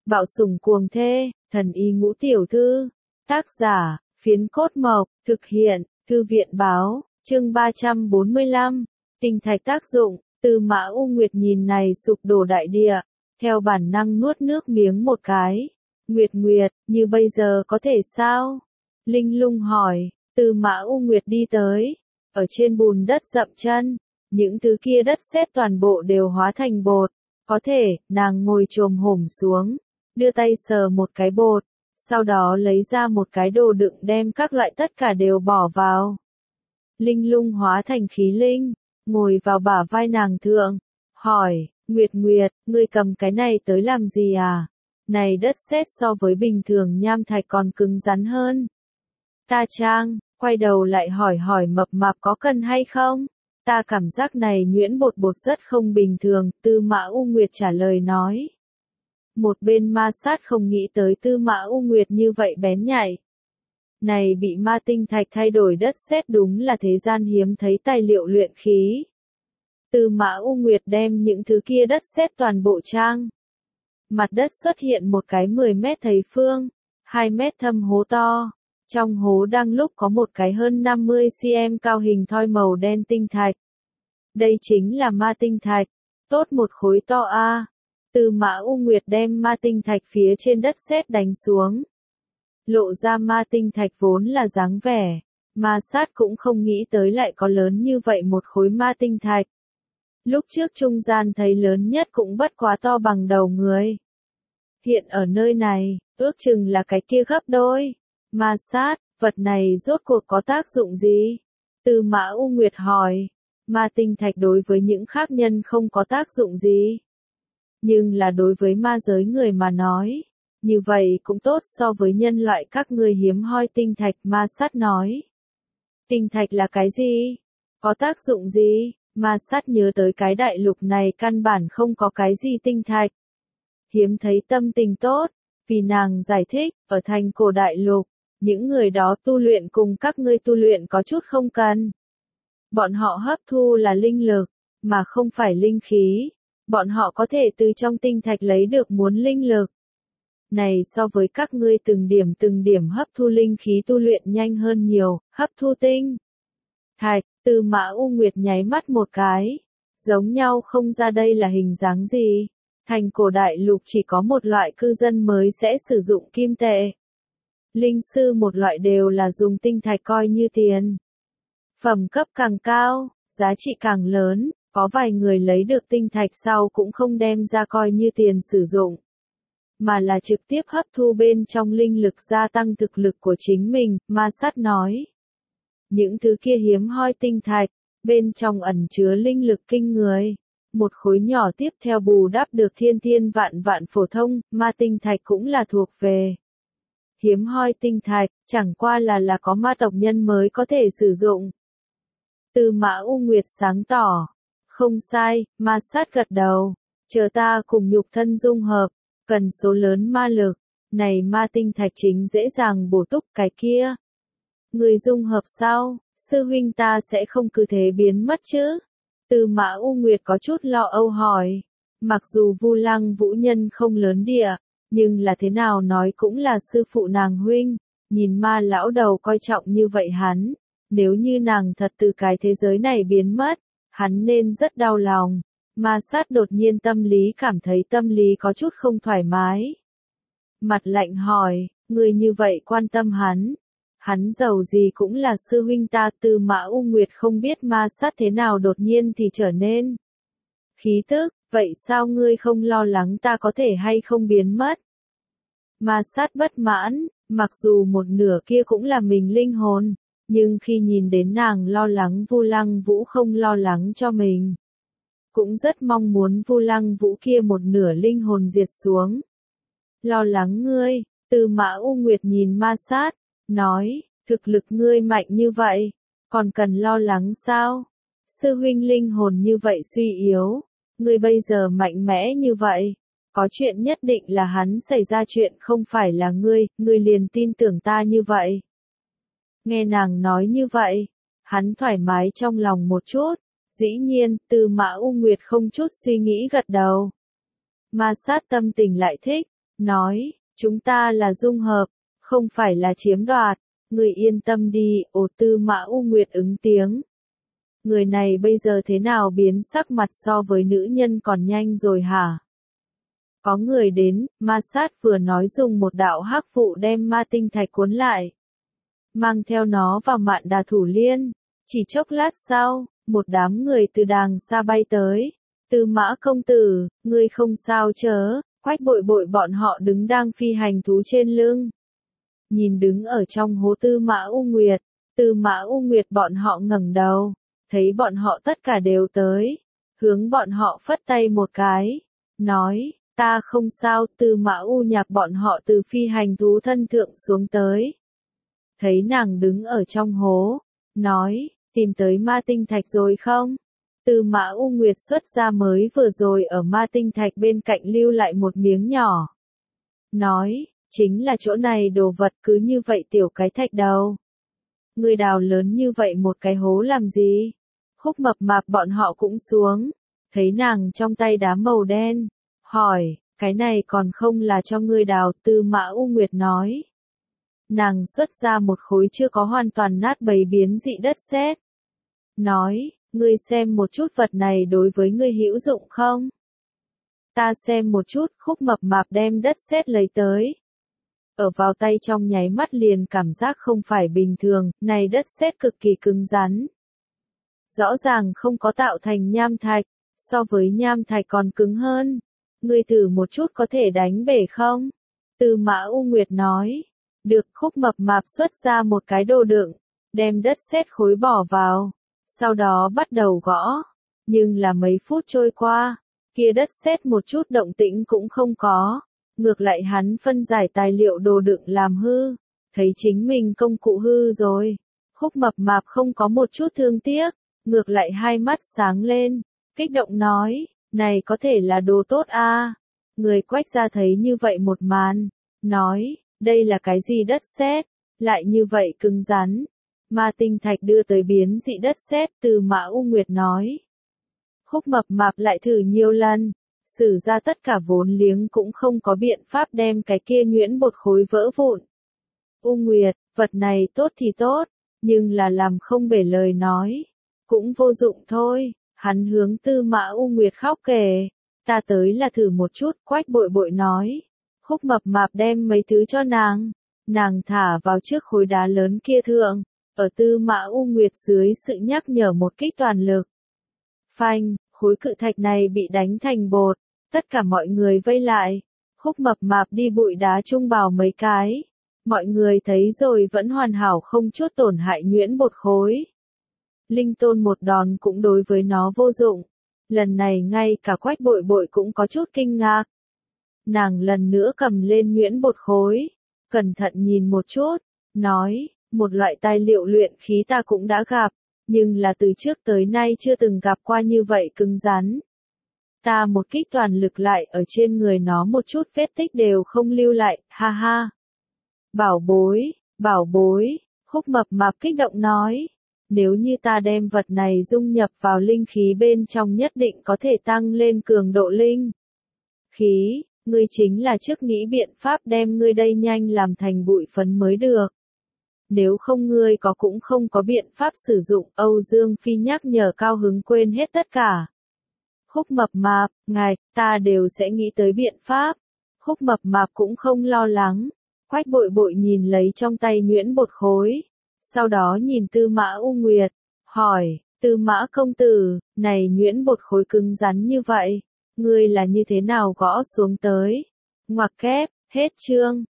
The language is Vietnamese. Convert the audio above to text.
Bạo sủng cuồng thê, thần y ngũ tiểu thư. Tác giả, Phiến Cốt Mộc, thực hiện, Thư viện báo, chương 345. Tinh thạch tác dụng, Tư Mã U Nguyệt nhìn này sụp đổ đại địa, theo bản năng nuốt nước miếng một cái. Nguyệt Nguyệt, như bây giờ có thể sao? Linh Lung hỏi, Tư Mã U Nguyệt đi tới, ở trên bùn đất dậm chân, những thứ kia đất sét toàn bộ đều hóa thành bột. Có thể, nàng ngồi chồm hổm xuống, đưa tay sờ một cái bột, sau đó lấy ra một cái đồ đựng đem các loại tất cả đều bỏ vào. Linh Lung hóa thành khí linh, ngồi vào bả vai nàng thượng, hỏi, Nguyệt Nguyệt, ngươi cầm cái này tới làm gì à? Này đất sét so với bình thường nham thạch còn cứng rắn hơn. Ta Trang, quay đầu lại hỏi mập mạp có cần hay không? Ta cảm giác này nhuyễn bột rất không bình thường, Tư Mã U Nguyệt trả lời nói. Một bên ma sát không nghĩ tới Tư Mã U Nguyệt như vậy bén nhạy. Này bị ma tinh thạch thay đổi đất sét đúng là thế gian hiếm thấy tài liệu luyện khí. Tư Mã U Nguyệt đem những thứ kia đất sét toàn bộ trang. Mặt đất xuất hiện một cái 10 mét thấy phương, 2 mét thâm hố to. Trong hố đang lúc có một cái hơn 50 cm cao hình thoi màu đen tinh thạch. Đây chính là ma tinh thạch. Tốt một khối to a. Tư Mã U Nguyệt đem ma tinh thạch phía trên đất sét đánh xuống. Lộ ra ma tinh thạch vốn là dáng vẻ. Ma sát cũng không nghĩ tới lại có lớn như vậy một khối ma tinh thạch. Lúc trước trung gian thấy lớn nhất cũng bất quá to bằng đầu người. Hiện ở nơi này, ước chừng là cái kia gấp đôi. Ma sát, vật này rốt cuộc có tác dụng gì? Tư Mã U Nguyệt hỏi. Ma tinh thạch đối với những khác nhân không có tác dụng gì. Nhưng là đối với ma giới người mà nói. Như vậy cũng tốt so với nhân loại các ngươi hiếm hoi tinh thạch, ma sát nói. Tinh thạch là cái gì? Có tác dụng gì? Ma sát nhớ tới cái đại lục này căn bản không có cái gì tinh thạch. Hiếm thấy tâm tình tốt, vì nàng giải thích, ở thành cổ đại lục, những người đó tu luyện cùng các ngươi tu luyện có chút không cần. Bọn họ hấp thu là linh lực, mà không phải linh khí. Bọn họ có thể từ trong tinh thạch lấy được muốn linh lực. Này so với các ngươi từng điểm hấp thu linh khí tu luyện nhanh hơn nhiều, hấp thu tinh thạch. Tư Mã U Nguyệt nháy mắt một cái. Giống nhau không ra đây là hình dáng gì. Thành cổ đại lục chỉ có một loại cư dân mới sẽ sử dụng kim tệ. Linh sư một loại đều là dùng tinh thạch coi như tiền. Phẩm cấp càng cao, giá trị càng lớn, có vài người lấy được tinh thạch sau cũng không đem ra coi như tiền sử dụng. Mà là trực tiếp hấp thu bên trong linh lực gia tăng thực lực của chính mình, ma sát nói. Những thứ kia hiếm hoi tinh thạch, bên trong ẩn chứa linh lực kinh người. Một khối nhỏ tiếp theo bù đắp được thiên vạn phổ thông, ma tinh thạch cũng là thuộc về. Hiếm hoi tinh thạch, chẳng qua là có ma tộc nhân mới có thể sử dụng. Tư Mã U Nguyệt sáng tỏ. Không sai, ma sát gật đầu. Chờ ta cùng nhục thân dung hợp, cần số lớn ma lực. Này ma tinh thạch chính dễ dàng bổ túc cái kia. Người dung hợp sao, sư huynh ta sẽ không cứ thế biến mất chứ? Tư Mã U Nguyệt có chút lo âu hỏi. Mặc dù Vu Lăng Vũ Nhân không lớn địa, nhưng là thế nào nói cũng là sư phụ nàng huynh. Nhìn ma lão đầu coi trọng như vậy hắn. Nếu như nàng thật từ cái thế giới này biến mất, hắn nên rất đau lòng. Ma sát đột nhiên tâm lý cảm thấy tâm lý có chút không thoải mái. Mặt lạnh hỏi, người như vậy quan tâm hắn. Hắn giàu gì cũng là sư huynh ta. Tư Mã U Nguyệt không biết ma sát thế nào đột nhiên thì trở nên khí tức, vậy sao ngươi không lo lắng ta có thể hay không biến mất? Ma sát bất mãn, mặc dù một nửa kia cũng là mình linh hồn, nhưng khi nhìn đến nàng lo lắng Vu Lăng Vũ không lo lắng cho mình. Cũng rất mong muốn Vu Lăng Vũ kia một nửa linh hồn diệt xuống. Lo lắng ngươi, Tư Mã U Nguyệt nhìn ma sát, nói, thực lực ngươi mạnh như vậy, còn cần lo lắng sao? Sư huynh linh hồn như vậy suy yếu, ngươi bây giờ mạnh mẽ như vậy, có chuyện nhất định là hắn xảy ra chuyện không phải là ngươi liền tin tưởng ta như vậy. Nghe nàng nói như vậy, hắn thoải mái trong lòng một chút, dĩ nhiên, Tư Mã U Nguyệt không chút suy nghĩ gật đầu. Ma sát tâm tình lại thích, nói, chúng ta là dung hợp, không phải là chiếm đoạt, người yên tâm đi, Tư Mã U Nguyệt ứng tiếng. Người này bây giờ thế nào biến sắc mặt so với nữ nhân còn nhanh rồi hả? Có người đến, ma sát vừa nói dùng một đạo hắc vụ đem ma tinh thạch cuốn lại. Mang theo nó vào Mạn Đà Thủ Liên. Chỉ chốc lát sau, một đám người từ đàng xa bay tới. Tư Mã công tử, ngươi không sao chớ, Quách Bội Bội bọn họ đứng đang phi hành thú trên lưng. Nhìn đứng ở trong hố Tư Mã U Nguyệt bọn họ ngẩng đầu, thấy bọn họ tất cả đều tới, hướng bọn họ phất tay một cái, nói, ta không sao. Tư Mã U Nhạc bọn họ từ phi hành thú thân thượng xuống tới. Thấy nàng đứng ở trong hố, nói, tìm tới ma tinh thạch rồi không? Tư Mã U Nguyệt xuất ra mới vừa rồi ở ma tinh thạch bên cạnh lưu lại một miếng nhỏ. Nói, chính là chỗ này đồ vật, cứ như vậy tiểu cái thạch đầu. Người đào lớn như vậy một cái hố làm gì? Khúc Mập Mạp bọn họ cũng xuống, thấy nàng trong tay đá màu đen, hỏi, cái này còn không là cho ngươi đào? Tư Mã U Nguyệt nói. Nàng xuất ra một khối chưa có hoàn toàn nát bấy biến dị đất sét. Nói, ngươi xem một chút vật này đối với ngươi hữu dụng không? Ta xem một chút. Khúc Mập Mạp đem đất sét lấy tới. Ở vào tay trong nháy mắt liền cảm giác không phải bình thường, này đất sét cực kỳ cứng rắn. Rõ ràng không có tạo thành nham thạch, so với nham thạch còn cứng hơn. Ngươi thử một chút có thể đánh bể không? Tư Mã U Nguyệt nói. Được. Khúc Mập Mạp xuất ra một cái đồ đựng, đem đất sét khối bỏ vào, sau đó bắt đầu gõ. Nhưng là mấy phút trôi qua, kia đất sét một chút động tĩnh cũng không có. Ngược lại hắn phân giải tài liệu đồ đựng làm hư, thấy chính mình công cụ hư rồi. Khúc Mập Mạp không có một chút thương tiếc, ngược lại hai mắt sáng lên, kích động nói, này có thể là đồ tốt a. Người Quách gia thấy như vậy một màn, nói, đây là cái gì đất sét, lại như vậy cứng rắn. Ma tinh thạch đưa tới biến dị đất sét. Tư Mã U Nguyệt nói. Khúc Mập Mạp lại thử nhiều lần, sử ra tất cả vốn liếng cũng không có biện pháp đem cái kia nhuyễn bột khối vỡ vụn. U Nguyệt, vật này tốt thì tốt, nhưng là làm không bể lời nói, cũng vô dụng thôi. Hắn hướng Tư Mã U Nguyệt khóc kể, ta tới là thử một chút. Quách Bội Bội nói. Khúc Mập Mạp đem mấy thứ cho nàng thả vào trước khối đá lớn kia thượng, ở Tư Mã U Nguyệt dưới sự nhắc nhở một kích toàn lực. Phanh, khối cự thạch này bị đánh thành bột, tất cả mọi người vây lại. Khúc Mập Mạp đi bụi đá trung bào mấy cái, mọi người thấy rồi vẫn hoàn hảo không chút tổn hại nhuyễn bột khối. Linh Tôn một đòn cũng đối với nó vô dụng. Lần này ngay cả Quách Bội Bội cũng có chút kinh ngạc. Nàng lần nữa cầm lên nhuyễn bột khối, cẩn thận nhìn một chút, nói, một loại tài liệu luyện khí ta cũng đã gặp, nhưng là từ trước tới nay chưa từng gặp qua như vậy cứng rắn. Ta một kích toàn lực lại ở trên người nó một chút vết tích đều không lưu lại, ha ha. Bảo bối, Khúc Mập Mạp kích động nói, nếu như ta đem vật này dung nhập vào linh khí bên trong nhất định có thể tăng lên cường độ linh khí. Ngươi chính là trước nghĩ biện pháp đem ngươi đây nhanh làm thành bụi phấn mới được. Nếu không ngươi cũng không có biện pháp sử dụng. Âu Dương Phi nhắc nhở cao hứng quên hết tất cả. Khúc Mập Mạp, ngài, ta đều sẽ nghĩ tới biện pháp. Khúc Mập Mạp cũng không lo lắng. Quách Bội Bội nhìn lấy trong tay nhuyễn bột khối. Sau đó nhìn Tư Mã U Nguyệt, hỏi, Tư Mã công tử, này nhuyễn bột khối cứng rắn như vậy, ngươi là như thế nào gõ xuống tới? Ngoặc kép, hết chương.